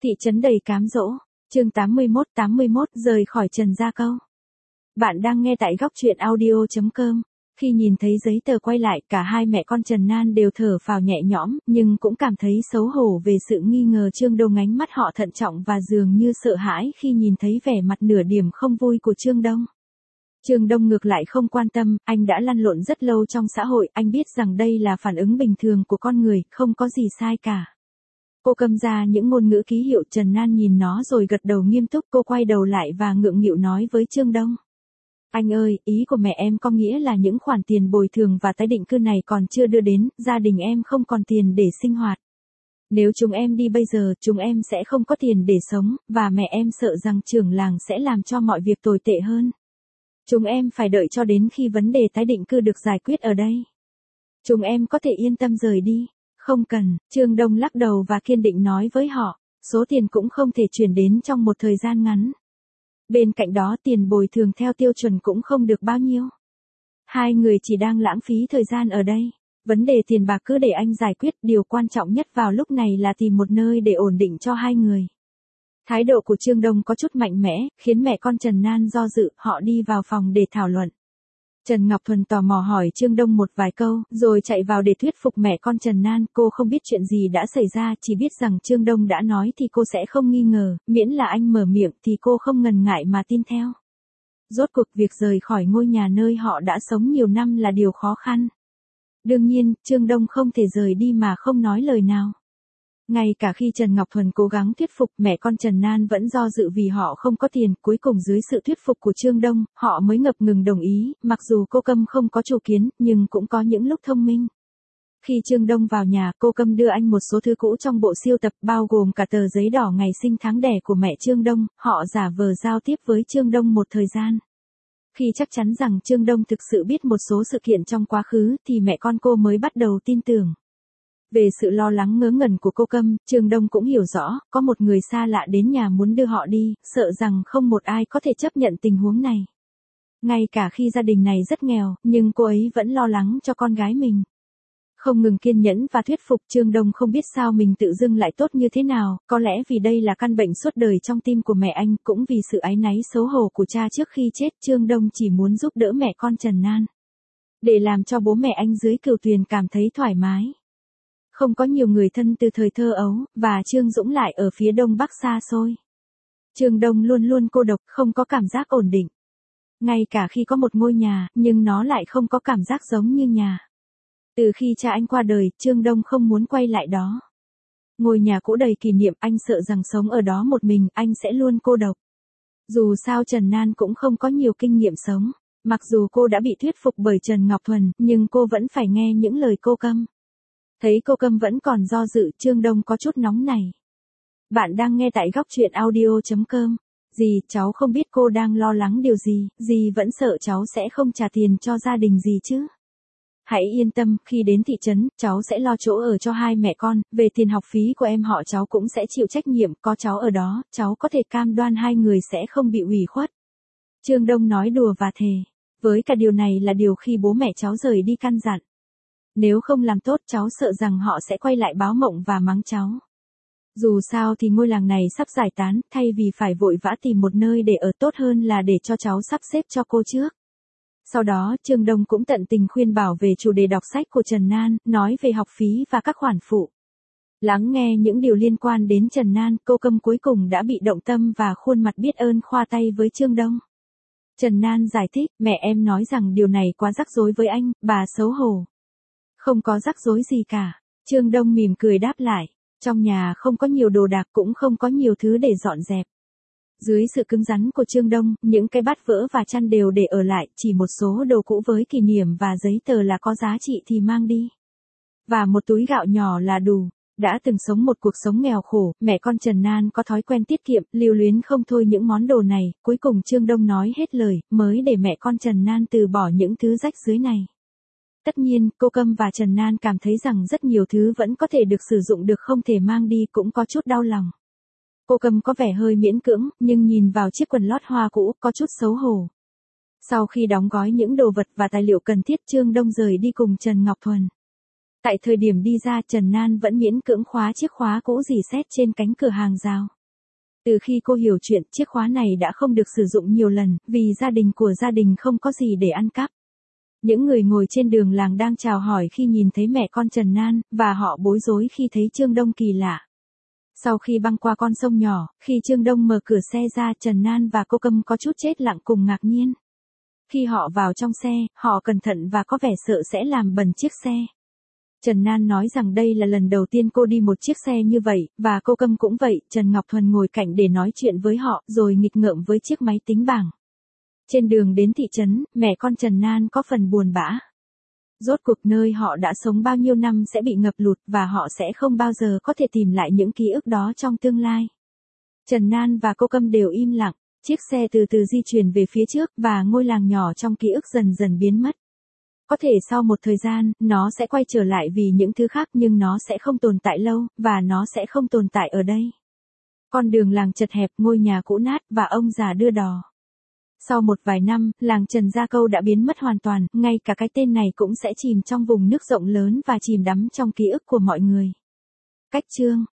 Thị trấn đầy cám dỗ, chương 81 rời khỏi Trần Gia Câu. Bạn đang nghe tại góc truyện audio.com. Khi nhìn thấy giấy tờ quay lại, cả hai mẹ con Trần Nan đều thở phào nhẹ nhõm, nhưng cũng cảm thấy xấu hổ về sự nghi ngờ Trương Đông. Ánh mắt họ thận trọng và dường như sợ hãi khi nhìn thấy vẻ mặt nửa điểm không vui của Trương Đông. Trương Đông ngược lại không quan tâm, anh đã lăn lộn rất lâu trong xã hội, anh biết rằng đây là phản ứng bình thường của con người, không có gì sai cả. Cô cầm ra những ngôn ngữ ký hiệu. Trần Nan nhìn nó rồi gật đầu nghiêm túc. Cô quay đầu lại và ngượng nghịu nói với Trương Đông. Anh ơi, ý của mẹ em có nghĩa là những khoản tiền bồi thường và tái định cư này còn chưa đưa đến, gia đình em không còn tiền để sinh hoạt. Nếu chúng em đi bây giờ, chúng em sẽ không có tiền để sống, và mẹ em sợ rằng trưởng làng sẽ làm cho mọi việc tồi tệ hơn. Chúng em phải đợi cho đến khi vấn đề tái định cư được giải quyết ở đây. Chúng em có thể yên tâm rời đi. Không cần, Trương Đông lắc đầu và kiên định nói với họ, số tiền cũng không thể chuyển đến trong một thời gian ngắn. Bên cạnh đó tiền bồi thường theo tiêu chuẩn cũng không được bao nhiêu. Hai người chỉ đang lãng phí thời gian ở đây. Vấn đề tiền bạc cứ để anh giải quyết, điều quan trọng nhất vào lúc này là tìm một nơi để ổn định cho hai người. Thái độ của Trương Đông có chút mạnh mẽ, khiến mẹ con Trần Nan do dự. Họ đi vào phòng để thảo luận. Trần Ngọc Thuần tò mò hỏi Trương Đông một vài câu, rồi chạy vào để thuyết phục mẹ con Trần Nan. Cô không biết chuyện gì đã xảy ra, chỉ biết rằng Trương Đông đã nói thì cô sẽ không nghi ngờ, miễn là anh mở miệng thì cô không ngần ngại mà tin theo. Rốt cuộc việc rời khỏi ngôi nhà nơi họ đã sống nhiều năm là điều khó khăn. Đương nhiên, Trương Đông không thể rời đi mà không nói lời nào. Ngay cả khi Trần Ngọc Thuần cố gắng thuyết phục, mẹ con Trần Nan vẫn do dự vì họ không có tiền. Cuối cùng dưới sự thuyết phục của Trương Đông, họ mới ngập ngừng đồng ý. Mặc dù cô Câm không có chủ kiến, nhưng cũng có những lúc thông minh. Khi Trương Đông vào nhà, cô Câm đưa anh một số thứ cũ trong bộ sưu tập, bao gồm cả tờ giấy đỏ ngày sinh tháng đẻ của mẹ Trương Đông. Họ giả vờ giao tiếp với Trương Đông một thời gian. Khi chắc chắn rằng Trương Đông thực sự biết một số sự kiện trong quá khứ, thì mẹ con cô mới bắt đầu tin tưởng. Về sự lo lắng ngớ ngẩn của cô Câm, Trương Đông cũng hiểu rõ, có một người xa lạ đến nhà muốn đưa họ đi, sợ rằng không một ai có thể chấp nhận tình huống này. Ngay cả khi gia đình này rất nghèo, nhưng cô ấy vẫn lo lắng cho con gái mình. Không ngừng kiên nhẫn và thuyết phục, Trương Đông không biết sao mình tự dưng lại tốt như thế nào, có lẽ vì đây là căn bệnh suốt đời trong tim của mẹ anh, cũng vì sự áy náy xấu hổ của cha trước khi chết. Trương Đông chỉ muốn giúp đỡ mẹ con Trần Nan, để làm cho bố mẹ anh dưới Cửu Tuyền cảm thấy thoải mái. Không có nhiều người thân từ thời thơ ấu, và Trương Dũng lại ở phía đông bắc xa xôi. Trương Đông luôn luôn cô độc, không có cảm giác ổn định. Ngay cả khi có một ngôi nhà, nhưng nó lại không có cảm giác giống như nhà. Từ khi cha anh qua đời, Trương Đông không muốn quay lại đó. Ngôi nhà cũ đầy kỷ niệm, anh sợ rằng sống ở đó một mình, anh sẽ luôn cô độc. Dù sao Trần Nan cũng không có nhiều kinh nghiệm sống. Mặc dù cô đã bị thuyết phục bởi Trần Ngọc Thuần, nhưng cô vẫn phải nghe những lời cô Câm. Thấy cô Câm vẫn còn do dự, Trương Đông có chút nóng này. Bạn đang nghe tại góc truyện audio.com. Dì, cháu không biết cô đang lo lắng điều gì, dì vẫn sợ cháu sẽ không trả tiền cho gia đình dì chứ. Hãy yên tâm, khi đến thị trấn, cháu sẽ lo chỗ ở cho hai mẹ con, về tiền học phí của em họ cháu cũng sẽ chịu trách nhiệm, có cháu ở đó, cháu có thể cam đoan hai người sẽ không bị ủy khuất. Trương Đông nói đùa và thề. Với cả điều này là điều khi bố mẹ cháu rời đi căn dặn. Nếu không làm tốt cháu sợ rằng họ sẽ quay lại báo mộng và mắng cháu. Dù sao thì ngôi làng này sắp giải tán, thay vì phải vội vã tìm một nơi để ở tốt hơn là để cho cháu sắp xếp cho cô trước. Sau đó Trương Đông cũng tận tình khuyên bảo về chủ đề đọc sách của Trần Nan, nói về học phí và các khoản phụ. Lắng nghe những điều liên quan đến Trần Nan, cô Câm cuối cùng đã bị động tâm và khuôn mặt biết ơn khoa tay với Trương Đông. Trần Nan giải thích, mẹ em nói rằng điều này quá rắc rối với anh, bà xấu hổ. Không có rắc rối gì cả. Trương Đông mỉm cười đáp lại. Trong nhà không có nhiều đồ đạc, cũng không có nhiều thứ để dọn dẹp. Dưới sự cứng rắn của Trương Đông, những cái bát vỡ và chăn đều để ở lại, chỉ một số đồ cũ với kỷ niệm và giấy tờ là có giá trị thì mang đi. Và một túi gạo nhỏ là đủ. Đã từng sống một cuộc sống nghèo khổ, mẹ con Trần Nan có thói quen tiết kiệm, lưu luyến không thôi những món đồ này. Cuối cùng Trương Đông nói hết lời, mới để mẹ con Trần Nan từ bỏ những thứ rách rưới này. Tất nhiên, cô Câm và Trần Nan cảm thấy rằng rất nhiều thứ vẫn có thể được sử dụng được không thể mang đi, cũng có chút đau lòng. Cô Câm có vẻ hơi miễn cưỡng, nhưng nhìn vào chiếc quần lót hoa cũ, có chút xấu hổ. Sau khi đóng gói những đồ vật và tài liệu cần thiết, Trương Đông rời đi cùng Trần Ngọc Thuần. Tại thời điểm đi ra Trần Nan vẫn miễn cưỡng khóa chiếc khóa cũ rỉ sét trên cánh cửa hàng rào. Từ khi cô hiểu chuyện, chiếc khóa này đã không được sử dụng nhiều lần, vì gia đình không có gì để ăn cắp. Những người ngồi trên đường làng đang chào hỏi khi nhìn thấy mẹ con Trần Nan, và họ bối rối khi thấy Trương Đông kỳ lạ. Sau khi băng qua con sông nhỏ, khi Trương Đông mở cửa xe ra, Trần Nan và cô Câm có chút chết lặng cùng ngạc nhiên. Khi họ vào trong xe, họ cẩn thận và có vẻ sợ sẽ làm bẩn chiếc xe. Trần Nan nói rằng đây là lần đầu tiên cô đi một chiếc xe như vậy, và cô Câm cũng vậy. Trần Ngọc Thuần ngồi cạnh để nói chuyện với họ, rồi nghịch ngợm với chiếc máy tính bảng. Trên đường đến thị trấn, mẹ con Trần Nan có phần buồn bã. Rốt cuộc nơi họ đã sống bao nhiêu năm sẽ bị ngập lụt và họ sẽ không bao giờ có thể tìm lại những ký ức đó trong tương lai. Trần Nan và cô Câm đều im lặng, chiếc xe từ từ di chuyển về phía trước và ngôi làng nhỏ trong ký ức dần dần biến mất. Có thể sau một thời gian, nó sẽ quay trở lại vì những thứ khác nhưng nó sẽ không tồn tại lâu, và nó sẽ không tồn tại ở đây. Con đường làng chật hẹp, ngôi nhà cũ nát và ông già đưa đò. Sau một vài năm, làng Trần Gia Câu đã biến mất hoàn toàn, ngay cả cái tên này cũng sẽ chìm trong vùng nước rộng lớn và chìm đắm trong ký ức của mọi người. Cách chương